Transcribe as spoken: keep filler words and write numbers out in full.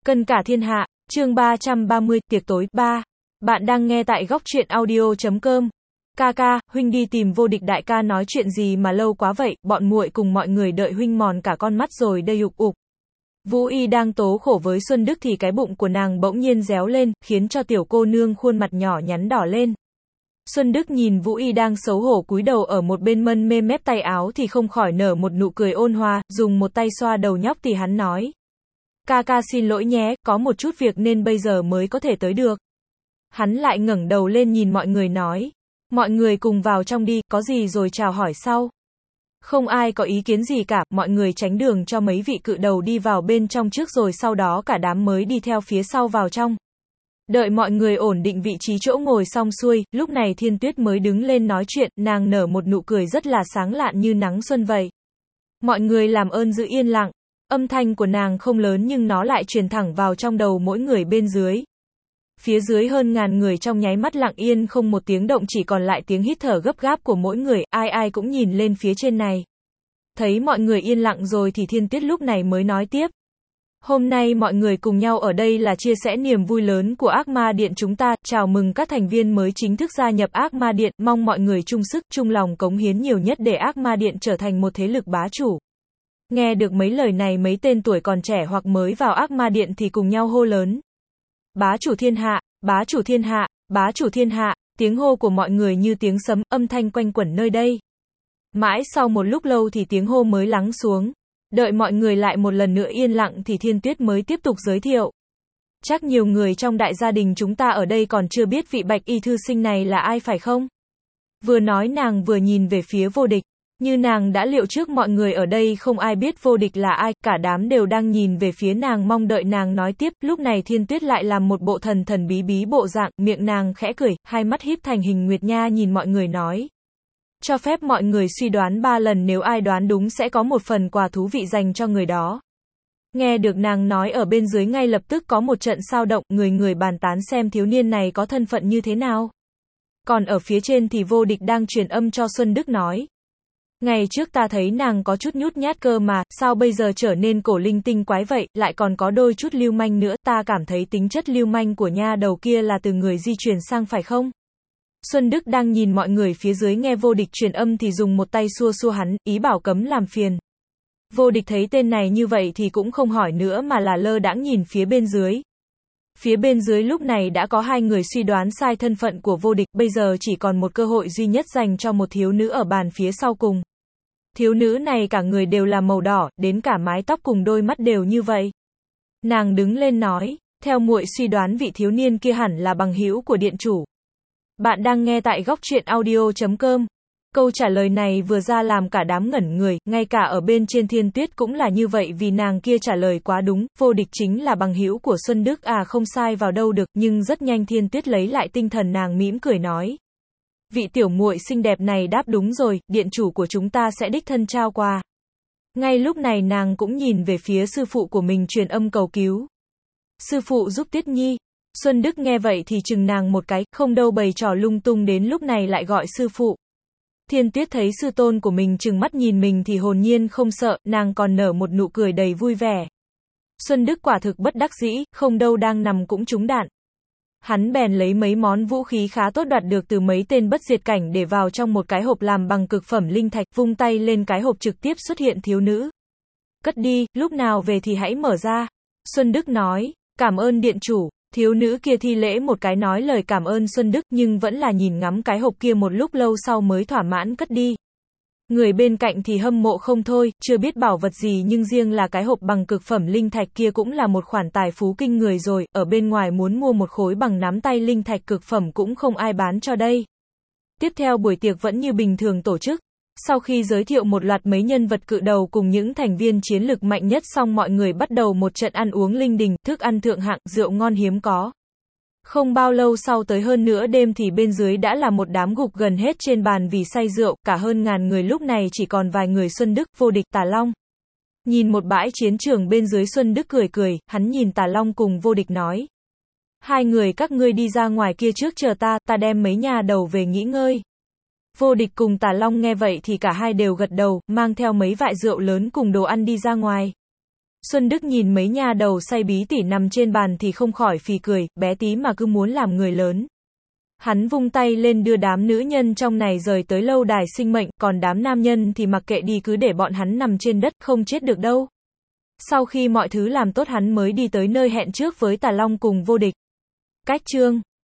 Cân cả thiên hạ, chương ba trăm ba mươi, tiệc tối, ba. Bạn đang nghe tại góc truyện audio chấm com. Ca ca, huynh đi tìm vô địch đại ca nói chuyện gì mà lâu quá vậy, bọn muội cùng mọi người đợi huynh mòn cả con mắt rồi đây ục ục. Vũ Y đang tố khổ với Xuân Đức thì cái bụng của nàng bỗng nhiên réo lên, khiến cho tiểu cô nương khuôn mặt nhỏ nhắn đỏ lên. Xuân Đức nhìn Vũ Y đang xấu hổ cúi đầu ở một bên mân mê mép tay áo thì không khỏi nở một nụ cười ôn hòa, dùng một tay xoa đầu nhóc thì hắn nói. Ca ca xin lỗi nhé, có một chút việc nên bây giờ mới có thể tới được. Hắn lại ngẩng đầu lên nhìn mọi người nói. Mọi người cùng vào trong đi, có gì rồi chào hỏi sau. Không ai có ý kiến gì cả, mọi người tránh đường cho mấy vị cự đầu đi vào bên trong trước rồi sau đó cả đám mới đi theo phía sau vào trong. Đợi mọi người ổn định vị trí chỗ ngồi xong xuôi, lúc này Thiên Tuyết mới đứng lên nói chuyện, nàng nở một nụ cười rất là sáng lạn như nắng xuân vậy. Mọi người làm ơn giữ yên lặng. Âm thanh của nàng không lớn nhưng nó lại truyền thẳng vào trong đầu mỗi người bên dưới. Phía dưới hơn ngàn người trong nháy mắt lặng yên không một tiếng động, chỉ còn lại tiếng hít thở gấp gáp của mỗi người, ai ai cũng nhìn lên phía trên này. Thấy mọi người yên lặng rồi thì Thiên Tuyết lúc này mới nói tiếp. Hôm nay mọi người cùng nhau ở đây là chia sẻ niềm vui lớn của Ác Ma Điện chúng ta, chào mừng các thành viên mới chính thức gia nhập Ác Ma Điện, mong mọi người chung sức, chung lòng cống hiến nhiều nhất để Ác Ma Điện trở thành một thế lực bá chủ. Nghe được mấy lời này mấy tên tuổi còn trẻ hoặc mới vào Ác Ma Điện thì cùng nhau hô lớn. Bá chủ thiên hạ, bá chủ thiên hạ, bá chủ thiên hạ, tiếng hô của mọi người như tiếng sấm, âm thanh quanh quẩn nơi đây. Mãi sau một lúc lâu thì tiếng hô mới lắng xuống. Đợi mọi người lại một lần nữa yên lặng thì Thiên Tuyết mới tiếp tục giới thiệu. Chắc nhiều người trong đại gia đình chúng ta ở đây còn chưa biết vị bạch y thư sinh này là ai phải không? Vừa nói nàng vừa nhìn về phía vô địch. Như nàng đã liệu trước mọi người ở đây không ai biết vô địch là ai, cả đám đều đang nhìn về phía nàng mong đợi nàng nói tiếp, lúc này Thiên Tuyết lại làm một bộ thần thần bí bí bộ dạng, miệng nàng khẽ cười, hai mắt híp thành hình nguyệt nha nhìn mọi người nói. Cho phép mọi người suy đoán ba lần, nếu ai đoán đúng sẽ có một phần quà thú vị dành cho người đó. Nghe được nàng nói ở bên dưới ngay lập tức có một trận sao động, người người bàn tán xem thiếu niên này có thân phận như thế nào. Còn ở phía trên thì vô địch đang truyền âm cho Xuân Đức nói. Ngày trước ta thấy nàng có chút nhút nhát cơ mà, sao bây giờ trở nên cổ linh tinh quái vậy, lại còn có đôi chút lưu manh nữa, ta cảm thấy tính chất lưu manh của nha đầu kia là từ người di truyền sang phải không? Xuân Đức đang nhìn mọi người phía dưới nghe vô địch truyền âm thì dùng một tay xua xua hắn, ý bảo cấm làm phiền. Vô địch thấy tên này như vậy thì cũng không hỏi nữa mà là lơ đãng nhìn phía bên dưới. Phía bên dưới lúc này đã có hai người suy đoán sai thân phận của vô địch, bây giờ chỉ còn một cơ hội duy nhất dành cho một thiếu nữ ở bàn phía sau cùng. Thiếu nữ này cả người đều là màu đỏ, đến cả mái tóc cùng đôi mắt đều như vậy. Nàng đứng lên nói, theo muội suy đoán vị thiếu niên kia hẳn là bằng hữu của điện chủ. Bạn đang nghe tại góc truyện audio chấm com. Câu trả lời này vừa ra làm cả đám ngẩn người, ngay cả ở bên trên Thiên Tuyết cũng là như vậy vì nàng kia trả lời quá đúng, vô địch chính là bằng hữu của Xuân Đức à, không sai vào đâu được, nhưng rất nhanh Thiên Tuyết lấy lại tinh thần, nàng mỉm cười nói. Vị tiểu muội xinh đẹp này đáp đúng rồi, điện chủ của chúng ta sẽ đích thân trao quà. Ngay lúc này nàng cũng nhìn về phía sư phụ của mình truyền âm cầu cứu. Sư phụ giúp Tuyết Nhi. Xuân Đức nghe vậy thì chừng nàng một cái, không đâu bày trò lung tung đến lúc này lại gọi sư phụ. Thiên Tuyết thấy sư tôn của mình trừng mắt nhìn mình thì hồn nhiên không sợ, nàng còn nở một nụ cười đầy vui vẻ. Xuân Đức quả thực bất đắc dĩ, không đâu đang nằm cũng trúng đạn. Hắn bèn lấy mấy món vũ khí khá tốt đoạt được từ mấy tên bất diệt cảnh để vào trong một cái hộp làm bằng cực phẩm linh thạch, vung tay lên cái hộp trực tiếp xuất hiện thiếu nữ. Cất đi, lúc nào về thì hãy mở ra. Xuân Đức nói, cảm ơn điện chủ. Thiếu nữ kia thi lễ một cái nói lời cảm ơn Xuân Đức nhưng vẫn là nhìn ngắm cái hộp kia một lúc lâu sau mới thỏa mãn cất đi. Người bên cạnh thì hâm mộ không thôi, chưa biết bảo vật gì nhưng riêng là cái hộp bằng cực phẩm linh thạch kia cũng là một khoản tài phú kinh người rồi, ở bên ngoài muốn mua một khối bằng nắm tay linh thạch cực phẩm cũng không ai bán cho đây. Tiếp theo buổi tiệc vẫn như bình thường tổ chức. Sau khi giới thiệu một loạt mấy nhân vật cự đầu cùng những thành viên chiến lực mạnh nhất xong mọi người bắt đầu một trận ăn uống linh đình, thức ăn thượng hạng, rượu ngon hiếm có. Không bao lâu sau tới hơn nửa đêm thì bên dưới đã là một đám gục gần hết trên bàn vì say rượu, cả hơn ngàn người lúc này chỉ còn vài người Xuân Đức, vô địch, Tà Long. Nhìn một bãi chiến trường bên dưới Xuân Đức cười cười, hắn nhìn Tà Long cùng vô địch nói. Hai người các ngươi đi ra ngoài kia trước chờ ta, ta đem mấy nhà đầu về nghỉ ngơi. Vô địch cùng Tà Long nghe vậy thì cả hai đều gật đầu, mang theo mấy vại rượu lớn cùng đồ ăn đi ra ngoài. Xuân Đức nhìn mấy nha đầu say bí tỉ nằm trên bàn thì không khỏi phì cười, bé tí mà cứ muốn làm người lớn. Hắn vung tay lên đưa đám nữ nhân trong này rời tới lâu đài sinh mệnh, còn đám nam nhân thì mặc kệ đi, cứ để bọn hắn nằm trên đất, không chết được đâu. Sau khi mọi thứ làm tốt hắn mới đi tới nơi hẹn trước với Tà Long cùng Vô Địch. Cách chương